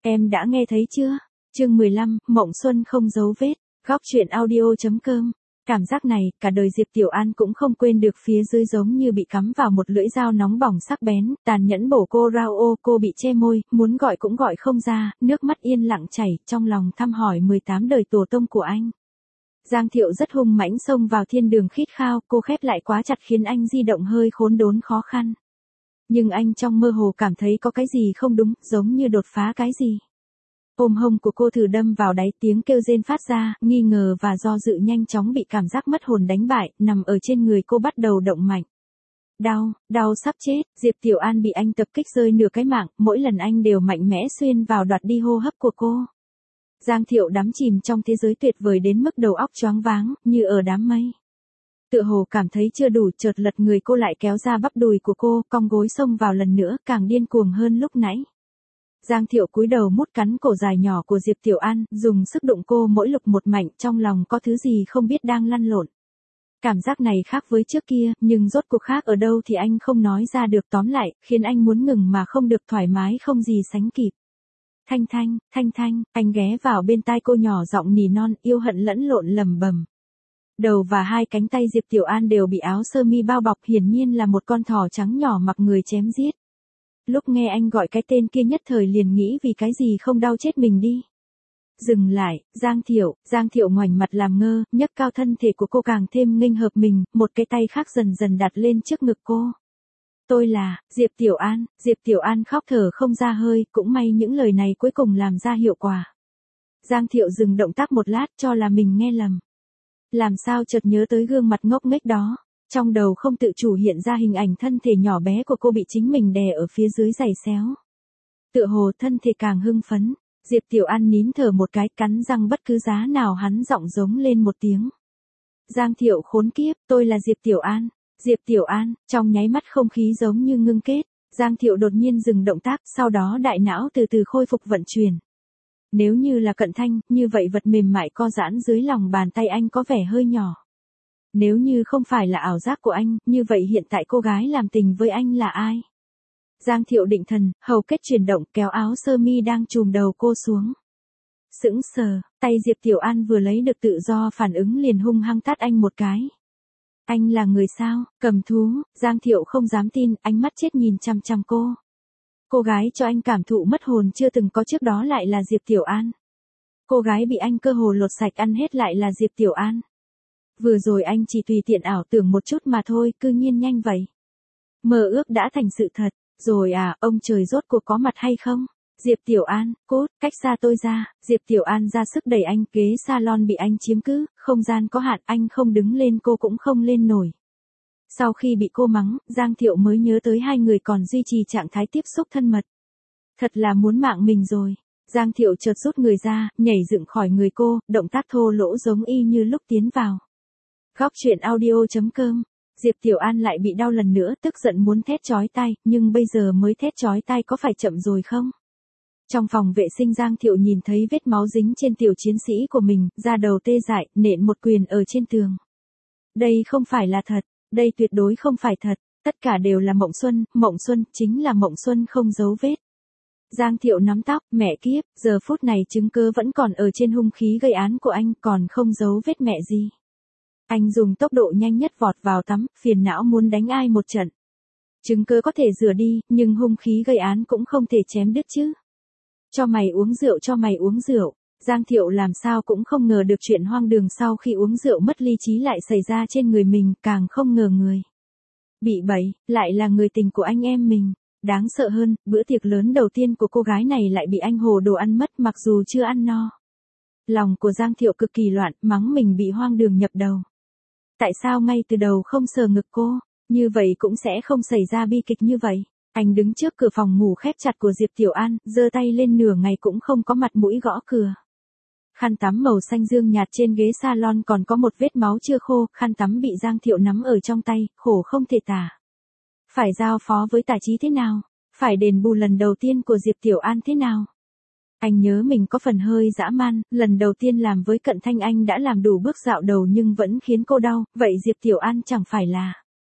Em đã nghe thấy chưa? Chương 15, Mộng Xuân không dấu vết. Góc truyện audio.com. Cảm giác này, cả đời Diệp Tiểu An cũng không quên được, phía dưới giống như bị cắm vào một lưỡi dao nóng bỏng sắc bén, tàn nhẫn bổ cô rao, cô bị che môi, muốn gọi cũng gọi không ra, nước mắt yên lặng chảy, trong lòng thăm hỏi 18 đời tổ tông của anh. Giang Thiệu rất hung mãnh xông vào thiên đường khít khao, cô khép lại quá chặt khiến anh di động hơi khốn đốn khó khăn. Nhưng anh trong mơ hồ cảm thấy có cái gì không đúng, giống như đột phá cái gì. Ôm hông của cô thử đâm vào đáy, tiếng kêu rên phát ra, nghi ngờ và do dự nhanh chóng bị cảm giác mất hồn đánh bại, nằm ở trên người cô bắt đầu động mạnh. Đau sắp chết, Diệp Tiểu An bị anh tập kích rơi nửa cái mạng, mỗi lần anh đều mạnh mẽ xuyên vào đoạt đi hô hấp của cô. Giang Thiệu đắm chìm trong thế giới tuyệt vời đến mức đầu óc choáng váng, như ở đám mây. Tựa hồ cảm thấy chưa đủ, chợt lật người cô lại kéo ra bắp đùi của cô, cong gối xông vào lần nữa, càng điên cuồng hơn lúc nãy. Giang Thiệu cúi đầu mút cắn cổ dài nhỏ của Diệp Tiểu An, dùng sức đụng cô mỗi lục một mạnh, trong lòng có thứ gì không biết đang lăn lộn. Cảm giác này khác với trước kia, nhưng rốt cuộc khác ở đâu thì anh không nói ra được, tóm lại, khiến anh muốn ngừng mà không được, thoải mái không gì sánh kịp. Thanh Thanh, anh ghé vào bên tai cô nhỏ giọng nỉ non, yêu hận lẫn lộn lầm bầm. Đầu và hai cánh tay Diệp Tiểu An đều bị áo sơ mi bao bọc, hiển nhiên là một con thỏ trắng nhỏ mặc người chém giết. Lúc nghe anh gọi cái tên kia nhất thời liền nghĩ vì cái gì không đau chết mình đi. Dừng lại, Giang Thiệu ngoảnh mặt làm ngơ, nhấc cao thân thể của cô càng thêm nghênh hợp mình, một cái tay khác dần dần đặt lên trước ngực cô. Tôi là, Diệp Tiểu An khóc thở không ra hơi, cũng may những lời này cuối cùng làm ra hiệu quả. Giang Thiệu dừng động tác một lát cho là mình nghe lầm. Làm sao chợt nhớ tới gương mặt ngốc nghếch đó, trong đầu không tự chủ hiện ra hình ảnh thân thể nhỏ bé của cô bị chính mình đè ở phía dưới giày xéo. Tựa hồ thân thể càng hưng phấn, Diệp Tiểu An nín thở một cái, cắn răng bất cứ giá nào hắn giọng giống lên một tiếng. Giang Thiệu khốn kiếp, tôi là Diệp Tiểu An, trong nháy mắt không khí giống như ngưng kết, Giang Thiệu đột nhiên dừng động tác, sau đó đại não từ từ khôi phục vận chuyển. Nếu như là cận thanh, như vậy vật mềm mại co giãn dưới lòng bàn tay anh có vẻ hơi nhỏ. Nếu như không phải là ảo giác của anh, như vậy hiện tại cô gái làm tình với anh là ai? Giang Thiệu định thần, hầu kết chuyển động, kéo áo sơ mi đang trùm đầu cô xuống. Sững sờ, tay Diệp Tiểu An vừa lấy được tự do phản ứng liền hung hăng tát anh một cái. Anh là người sao, cầm thú? Giang Thiệu không dám tin, ánh mắt chết nhìn chằm chằm cô. Cô gái cho anh cảm thụ mất hồn chưa từng có trước đó lại là Diệp Tiểu An. Cô gái bị anh cơ hồ lột sạch ăn hết lại là Diệp Tiểu An. Vừa rồi anh chỉ tùy tiện ảo tưởng một chút mà thôi, cư nhiên nhanh vậy. Mơ ước đã thành sự thật, rồi à, ông trời rốt cuộc có mặt hay không? Diệp Tiểu An, cút, cách xa tôi ra. Diệp Tiểu An ra sức đẩy anh, ghế salon bị anh chiếm cứ, không gian có hạn, anh không đứng lên cô cũng không lên nổi. Sau khi bị cô mắng, Giang Thiệu mới nhớ tới hai người còn duy trì trạng thái tiếp xúc thân mật. Thật là muốn mạng mình rồi. Giang Thiệu chợt rút người ra, nhảy dựng khỏi người cô, động tác thô lỗ giống y như lúc tiến vào. Góc truyện audio.com. Diệp Tiểu An lại bị đau lần nữa, tức giận muốn thét chói tai, nhưng bây giờ mới thét chói tai có phải chậm rồi không? Trong phòng vệ sinh Giang Thiệu nhìn thấy vết máu dính trên tiểu chiến sĩ của mình, da đầu tê dại, nện một quyền ở trên tường. Đây không phải là thật, đây tuyệt đối không phải thật, tất cả đều là Mộng Xuân, chính là Mộng Xuân không dấu vết. Giang Thiệu nắm tóc, mẹ kiếp, giờ phút này chứng cứ vẫn còn ở trên hung khí gây án của anh, còn không dấu vết mẹ gì. Anh dùng tốc độ nhanh nhất vọt vào tắm, phiền não muốn đánh ai một trận. Chứng cứ có thể rửa đi, nhưng hung khí gây án cũng không thể chém đứt chứ. Cho mày uống rượu. Giang Thiệu làm sao cũng không ngờ được chuyện hoang đường sau khi uống rượu mất lý trí lại xảy ra trên người mình, càng không ngờ người bị bẫy lại là người tình của anh em mình. Đáng sợ hơn, bữa tiệc lớn đầu tiên của cô gái này lại bị anh hồ đồ ăn mất mặc dù chưa ăn no. Lòng của Giang Thiệu cực kỳ loạn, mắng mình bị hoang đường nhập đầu. Tại sao ngay từ đầu không sờ ngực cô, như vậy cũng sẽ không xảy ra bi kịch như vậy. Anh đứng trước cửa phòng ngủ khép chặt của Diệp Tiểu An, giơ tay lên nửa ngày cũng không có mặt mũi gõ cửa. Khăn tắm màu xanh dương nhạt trên ghế salon còn có một vết máu chưa khô, khăn tắm bị Giang Thiệu nắm ở trong tay, khổ không thể tả. Phải giao phó với tài trí thế nào? Phải đền bù lần đầu tiên của Diệp Tiểu An thế nào? Anh nhớ mình có phần hơi dã man, lần đầu tiên làm với Cận Thanh anh đã làm đủ bước dạo đầu nhưng vẫn khiến cô đau, vậy Diệp Tiểu An chẳng phải là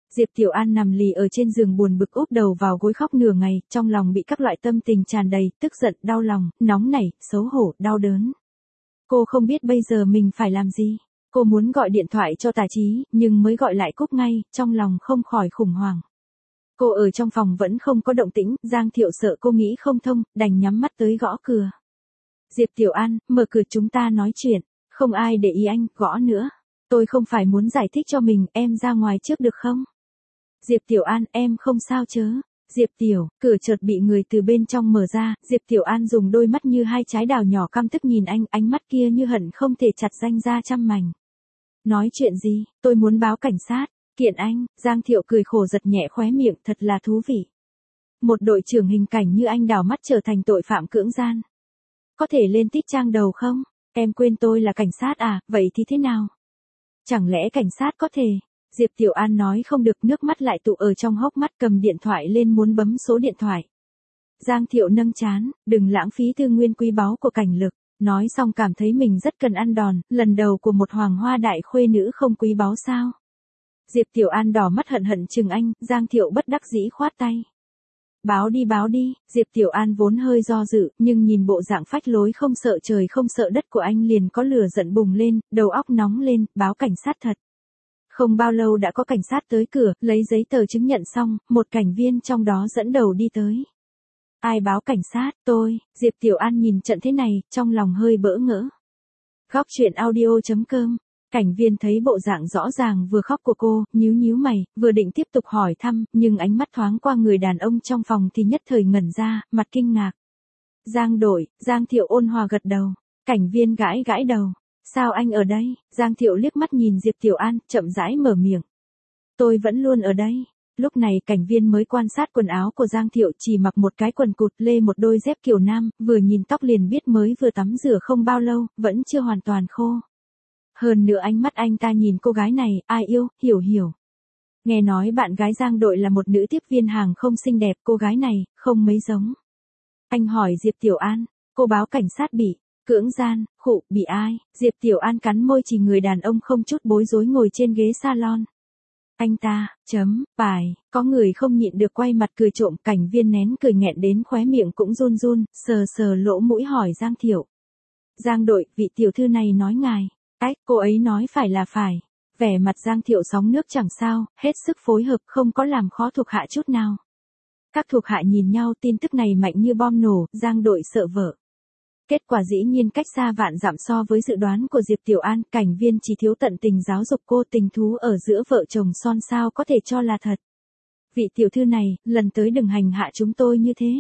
Diệp Tiểu An nằm lì ở trên giường buồn bực úp đầu vào gối khóc nửa ngày, trong lòng bị các loại tâm tình tràn đầy, tức giận, đau lòng, nóng nảy, xấu hổ, đau đớn. Cô không biết bây giờ mình phải làm gì. Cô muốn gọi điện thoại cho Tả Chí, nhưng mới gọi lại cúp ngay, trong lòng không khỏi khủng hoảng. Cô ở trong phòng vẫn không có động tĩnh, Giang Thiệu sợ cô nghĩ không thông, đành nhắm mắt tới gõ cửa. Diệp Tiểu An, mở cửa chúng ta nói chuyện. Không ai để ý anh, gõ nữa. Tôi không phải muốn giải thích cho mình, em ra ngoài trước được không? Diệp Tiểu An, em không sao chớ. Diệp Tiểu, cửa chợt bị người từ bên trong mở ra, Diệp Tiểu An dùng đôi mắt như hai trái đào nhỏ căm tức nhìn anh, ánh mắt kia như hận không thể chặt ranh ra trăm mảnh. Nói chuyện gì, tôi muốn báo cảnh sát, kiện anh, Giang Thiệu cười khổ giật nhẹ khóe miệng, thật là thú vị. Một đội trưởng hình cảnh như anh đảo mắt trở thành tội phạm cưỡng gian. Có thể lên tít trang đầu không? Em quên tôi là cảnh sát à, vậy thì thế nào? Chẳng lẽ cảnh sát có thể? Diệp Tiểu An nói không được, nước mắt lại tụ ở trong hốc mắt, cầm điện thoại lên muốn bấm số điện thoại. Giang Thiệu nâng trán, đừng lãng phí tư nguyên quý báu của cảnh lực. Nói xong cảm thấy mình rất cần ăn đòn, lần đầu của một hoàng hoa đại khuê nữ không quý báu sao? Diệp Tiểu An đỏ mắt hận hận chừng anh, Giang Thiệu bất đắc dĩ khoát tay. Báo đi, Diệp Tiểu An vốn hơi do dự, nhưng nhìn bộ dạng phách lối không sợ trời không sợ đất của anh liền có lửa giận bùng lên, đầu óc nóng lên, báo cảnh sát thật. Không bao lâu đã có cảnh sát tới cửa, lấy giấy tờ chứng nhận xong, một cảnh viên trong đó dẫn đầu đi tới. Ai báo cảnh sát, tôi, Diệp Tiểu An nhìn trận thế này, trong lòng hơi bỡ ngỡ. Góc truyện audio.com. Cảnh viên thấy bộ dạng rõ ràng vừa khóc của cô, nhíu mày, vừa định tiếp tục hỏi thăm, nhưng ánh mắt thoáng qua người đàn ông trong phòng thì nhất thời ngẩn ra, mặt kinh ngạc. Giang đội, Giang Thiệu ôn hòa gật đầu. Cảnh viên gãi đầu. Sao anh ở đây? Giang Thiệu liếc mắt nhìn Diệp Tiểu An, chậm rãi mở miệng. Tôi vẫn luôn ở đây. Lúc này cảnh viên mới quan sát quần áo của Giang Thiệu, chỉ mặc một cái quần cụt lê một đôi dép kiểu nam, vừa nhìn tóc liền biết mới vừa tắm rửa không bao lâu, vẫn chưa hoàn toàn khô. Hơn nữa ánh mắt anh ta nhìn cô gái này, ai yêu, hiểu. Nghe nói bạn gái Giang đội là một nữ tiếp viên hàng không xinh đẹp, cô gái này, không mấy giống. Anh hỏi Diệp Tiểu An, cô báo cảnh sát bị cưỡng gian, bị ai? Diệp Tiểu An cắn môi chỉ người đàn ông không chút bối rối ngồi trên ghế salon. Anh ta, có người không nhịn được quay mặt cười trộm, cảnh viên nén cười nghẹn đến khóe miệng cũng run, sờ lỗ mũi hỏi Giang Thiệu. Giang đội, vị tiểu thư này nói ngài. Cô ấy nói phải là phải. Vẻ mặt Giang Thiệu sóng nước chẳng sao, hết sức phối hợp, không có làm khó thuộc hạ chút nào. Các thuộc hạ nhìn nhau, tin tức này mạnh như bom nổ, Giang đội sợ vỡ. Kết quả dĩ nhiên cách xa vạn dặm so với dự đoán của Diệp Tiểu An, cảnh viên chỉ thiếu tận tình giáo dục cô, tình thú ở giữa vợ chồng son sao có thể cho là thật. Vị tiểu thư này, lần tới đừng hành hạ chúng tôi như thế.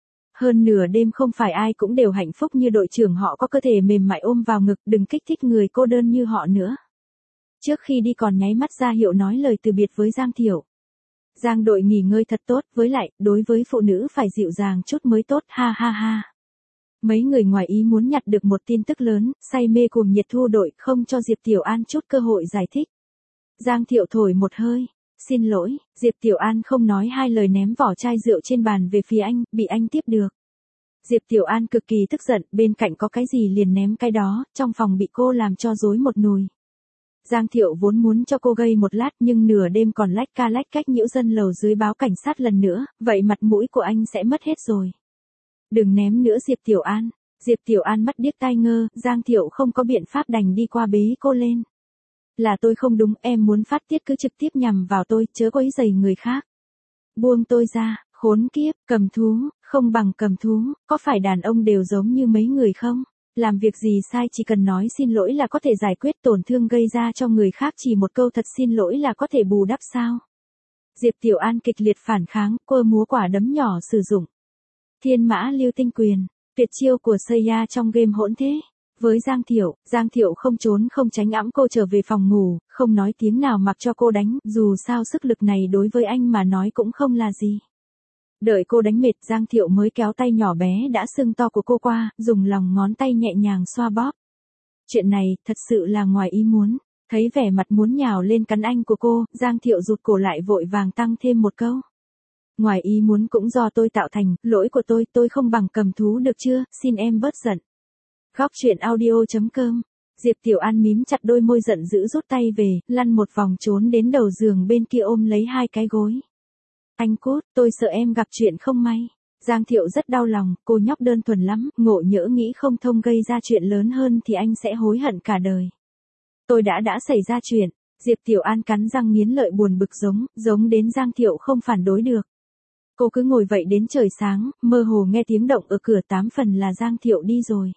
Hơn nửa đêm không phải ai cũng đều hạnh phúc như đội trưởng họ có cơ thể mềm mại ôm vào ngực, đừng kích thích người cô đơn như họ nữa. Trước khi đi còn nháy mắt ra hiệu nói lời từ biệt với Giang Thiệu. Giang đội nghỉ ngơi thật tốt, với lại, đối với phụ nữ phải dịu dàng chút mới tốt, ha. Mấy người ngoài ý muốn nhặt được một tin tức lớn, say mê cuồng nhiệt thu đội, không cho Diệp Tiểu An chút cơ hội giải thích. Giang Thiệu thổi một hơi. Xin lỗi, Diệp Tiểu An không nói hai lời ném vỏ chai rượu trên bàn về phía anh, bị anh tiếp được. Diệp Tiểu An cực kỳ tức giận, bên cạnh có cái gì liền ném cái đó, trong phòng bị cô làm cho rối một nùi. Giang Thiệu vốn muốn cho cô gây một lát nhưng nửa đêm còn lách cách nhiễu dân lầu dưới báo cảnh sát lần nữa, vậy mặt mũi của anh sẽ mất hết rồi. Đừng ném nữa Diệp Tiểu An. Diệp Tiểu An mắt điếc tai ngơ, Giang Thiệu không có biện pháp đành đi qua bế cô lên. Là tôi không đúng, em muốn phát tiết cứ trực tiếp nhằm vào tôi, chớ quấy rầy người khác. Buông tôi ra, khốn kiếp, cầm thú, không bằng cầm thú, có phải đàn ông đều giống như mấy người không? Làm việc gì sai chỉ cần nói xin lỗi là có thể giải quyết tổn thương gây ra cho người khác, chỉ một câu thật xin lỗi là có thể bù đắp sao? Diệp Tiểu An kịch liệt phản kháng, cô múa quả đấm nhỏ sử dụng. Thiên mã lưu tinh quyền, tuyệt chiêu của Seiya trong game hỗn thế. Với Giang Thiệu không trốn không tránh ẵm cô trở về phòng ngủ, không nói tiếng nào mặc cho cô đánh, dù sao sức lực này đối với anh mà nói cũng không là gì. Đợi cô đánh mệt, Giang Thiệu mới kéo tay nhỏ bé đã sưng to của cô qua, dùng lòng ngón tay nhẹ nhàng xoa bóp. Chuyện này, thật sự là ngoài ý muốn. Thấy vẻ mặt muốn nhào lên cắn anh của cô, Giang Thiệu rụt cổ lại vội vàng tăng thêm một câu. Ngoài ý muốn cũng do tôi tạo thành, lỗi của tôi không bằng cầm thú được chưa, xin em bớt giận. Góc truyện audio.com Diệp Tiểu An mím chặt đôi môi giận dữ rút tay về, lăn một vòng trốn đến đầu giường bên kia ôm lấy hai cái gối. Anh cút, tôi sợ em gặp chuyện không may. Giang Thiệu rất đau lòng, cô nhóc đơn thuần lắm, ngộ nhỡ nghĩ không thông gây ra chuyện lớn hơn thì anh sẽ hối hận cả đời. Tôi đã xảy ra chuyện. Diệp Tiểu An cắn răng nghiến lợi buồn bực giống đến Giang Thiệu không phản đối được. Cô cứ ngồi vậy đến trời sáng, mơ hồ nghe tiếng động ở cửa, 8 phần là Giang Thiệu đi rồi.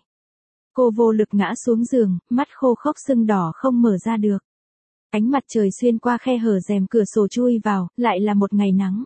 Cô vô lực ngã xuống giường, mắt khô khốc sưng đỏ không mở ra được. Ánh mặt trời xuyên qua khe hở rèm cửa sổ chui vào, lại là một ngày nắng.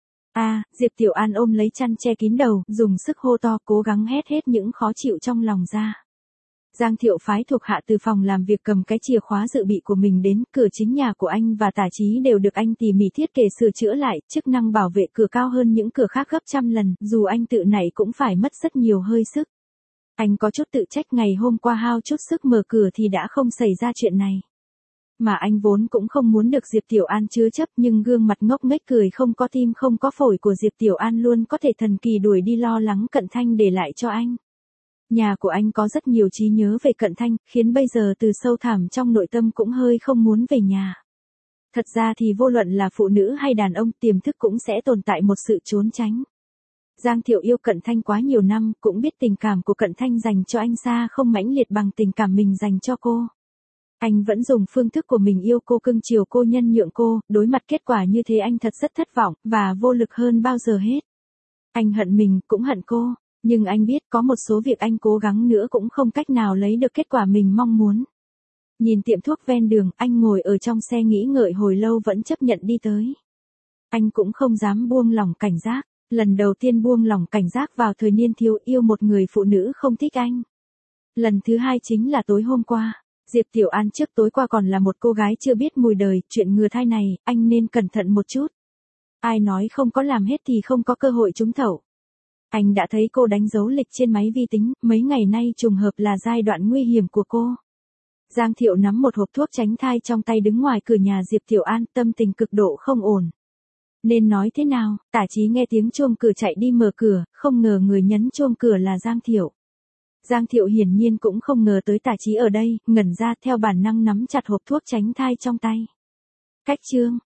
Diệp Tiểu An ôm lấy chăn che kín đầu, dùng sức hô to, cố gắng hét hết những khó chịu trong lòng ra. Giang Thiệu phái thuộc hạ từ phòng làm việc cầm cái chìa khóa dự bị của mình đến, cửa chính nhà của anh và Tả Chí đều được anh tỉ mỉ thiết kế sửa chữa lại, chức năng bảo vệ cửa cao hơn những cửa khác gấp trăm lần, dù anh tự nảy cũng phải mất rất nhiều hơi sức. Anh có chút tự trách ngày hôm qua hao chút sức mở cửa thì đã không xảy ra chuyện này. Mà anh vốn cũng không muốn được Diệp Tiểu An chứa chấp, nhưng gương mặt ngốc nghếch cười không có tim không có phổi của Diệp Tiểu An luôn có thể thần kỳ đuổi đi lo lắng Cận Thanh để lại cho anh. Nhà của anh có rất nhiều trí nhớ về Cận Thanh, khiến bây giờ từ sâu thẳm trong nội tâm cũng hơi không muốn về nhà. Thật ra thì vô luận là phụ nữ hay đàn ông, tiềm thức cũng sẽ tồn tại một sự trốn tránh. Giang Thiệu yêu Cận Thanh quá nhiều năm, cũng biết tình cảm của Cận Thanh dành cho anh xa không mãnh liệt bằng tình cảm mình dành cho cô. Anh vẫn dùng phương thức của mình yêu cô, cưng chiều cô, nhân nhượng cô, đối mặt kết quả như thế anh thật rất thất vọng, và vô lực hơn bao giờ hết. Anh hận mình, cũng hận cô, nhưng anh biết có một số việc anh cố gắng nữa cũng không cách nào lấy được kết quả mình mong muốn. Nhìn tiệm thuốc ven đường, anh ngồi ở trong xe nghĩ ngợi hồi lâu vẫn chấp nhận đi tới. Anh cũng không dám buông lỏng cảnh giác, lần đầu tiên buông lỏng cảnh giác vào thời niên thiếu, yêu một người phụ nữ không thích anh. Lần thứ hai chính là tối hôm qua. Diệp Tiểu An trước tối qua còn là một cô gái chưa biết mùi đời, chuyện ngừa thai này, anh nên cẩn thận một chút. Ai nói không có làm hết thì không có cơ hội trúng thầu. Anh đã thấy cô đánh dấu lịch trên máy vi tính, mấy ngày nay trùng hợp là giai đoạn nguy hiểm của cô. Giang Thiệu nắm một hộp thuốc tránh thai trong tay đứng ngoài cửa nhà Diệp Tiểu An, tâm tình cực độ không ổn. Nên nói thế nào, Tả Chí nghe tiếng chuông cửa chạy đi mở cửa, không ngờ người nhấn chuông cửa là Giang Thiệu. Giang Thiệu hiển nhiên cũng không ngờ tới Tả Chí ở đây, ngẩn ra theo bản năng nắm chặt hộp thuốc tránh thai trong tay. Cách chương,